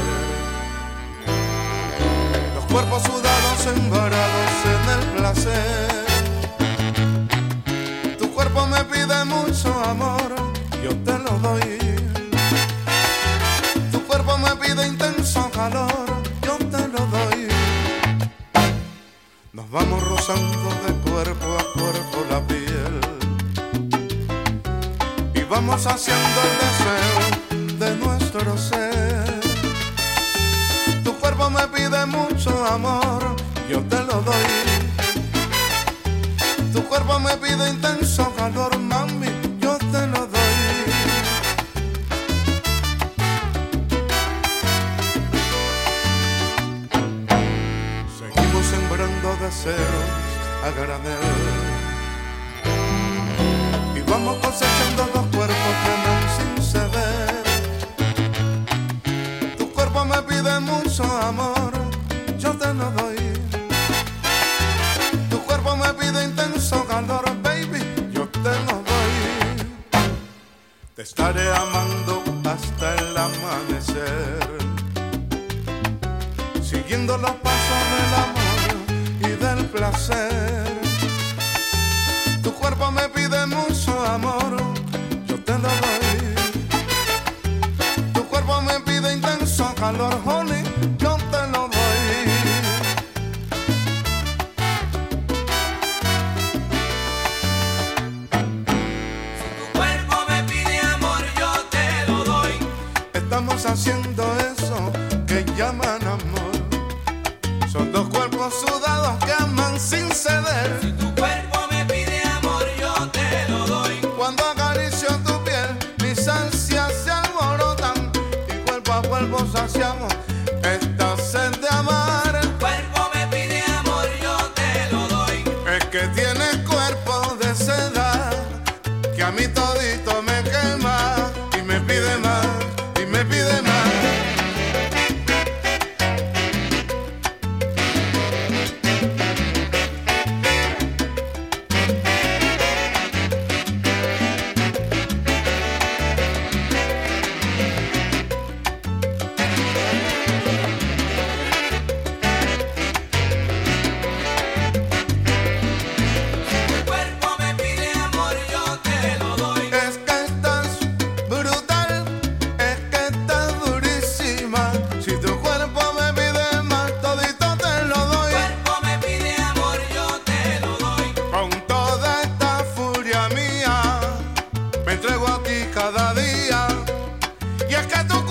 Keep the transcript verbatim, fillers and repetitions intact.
Los cuerpos sudados embarados en el placer. Tu cuerpo me pide mucho amor, yo te lo doy. Tu cuerpo me pide intenso calor, yo te lo doy. Nos vamos rozando de cuerpo a cuerpo la piel y vamos haciendo el deseo de nuestro ser. Tu cuerpo me pide mucho amor, yo te lo doy. Tu cuerpo me pide intenso calor, mami, yo te lo doy. Seguimos sembrando deseos a granel y vamos cosechando dos cuerpos que aman sin ceder. Tu cuerpo me pide mucho amor, yo te lo doy. Tu cuerpo me pide intenso calor, baby, yo te lo doy. Te estaré amando hasta el amanecer, siguiendo los pasos del amor y del placer. Tu cuerpo me pide mucho amor, yo te lo doy. Tu cuerpo me pide intenso calor, honey, yo te lo doy. Si tu cuerpo me pide amor, yo te lo doy. Estamos haciendo eso que llaman amor. Son dos cuerpos sudados que aman sin ceder. Si tu cuerpo me pide amor, yo te lo doy. Cuando acaricio tu piel, mis ansias se alborotan y cuerpo a cuerpo saciamos esta sed de amar. Tu cuerpo me pide amor, yo te lo doy. Es que tienes cuerpo de seda que a mí todito me quema y me pide más, y me pide más. Tu cuerpo me pide amor, yo te lo doy. Es que estás brutal, es que estás durísima. Si tu cuerpo me pide más, todito te lo Tu doy. cuerpo me pide amor, yo te lo doy. Con toda esta furia mía, me entrego a ti cada día. Y es que tu